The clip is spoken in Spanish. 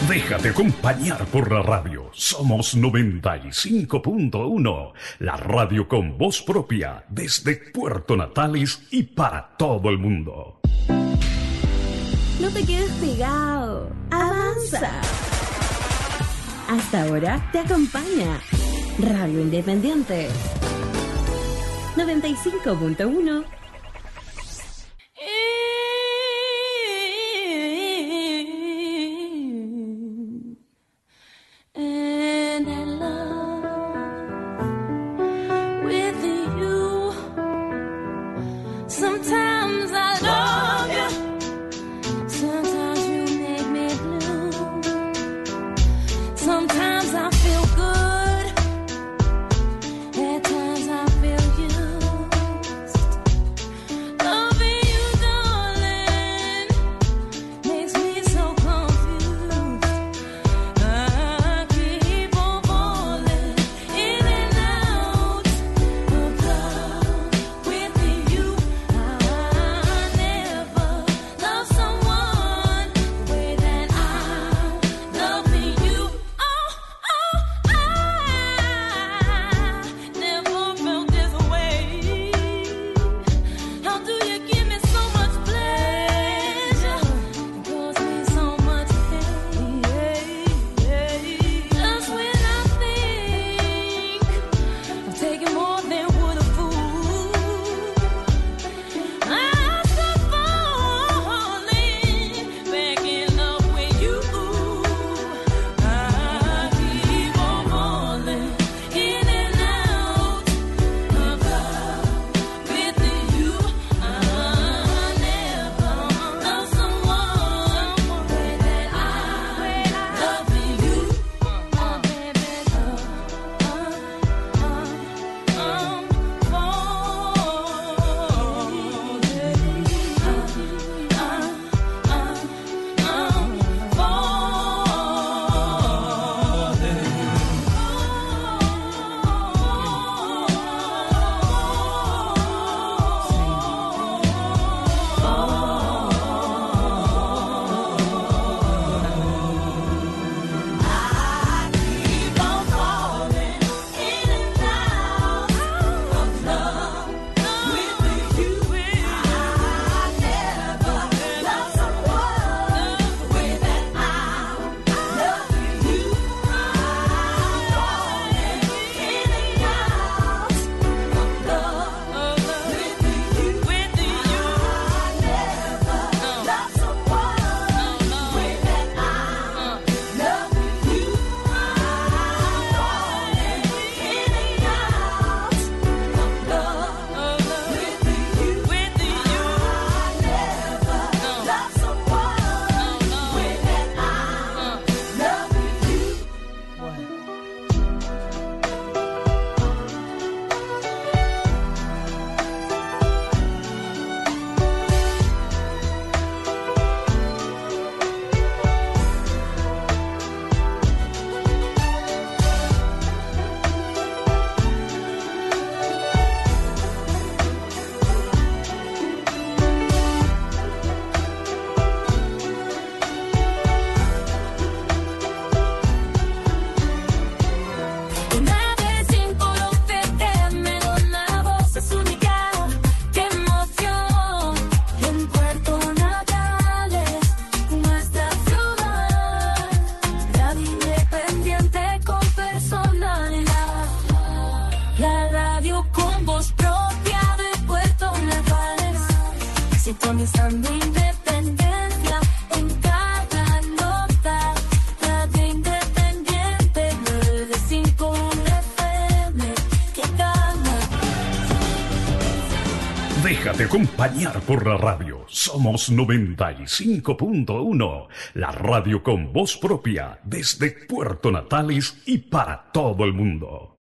Déjate acompañar por la radio. Somos 95.1, la radio con voz propia desde Puerto Natales y para todo el mundo. No te quedes pegado, avanza. Hasta ahora te acompaña Radio Independiente 95.1. And I love with you. Sometimes I love you. Sometimes you make me blue. Sometimes I feel good. At times I feel used. Loving you, darling, makes me so confused. I keep on falling in and out of love with you. I never loved someone the way that I'm loving you. Oh, I never felt this way. How do you give me so much pleasure and cause me so much pain? Just when I think I'm taking more than would a fool, I start falling back in love with you. I keep on falling in and out of love with you. I never loved someone the way that I'm loving you. Una vez sin conocerme, una voz es única. ¡Qué emoción! En Puerto Natales, nuestra ciudad, radio independiente con personalidad. La radio con voz propia de Puerto Natales, sintonizando independencia en cada nota. Radio Independiente 95 FM, que gana. Déjate acompañar por la radio. Somos 95.1, la radio con voz propia desde Puerto Natales y para todo el mundo.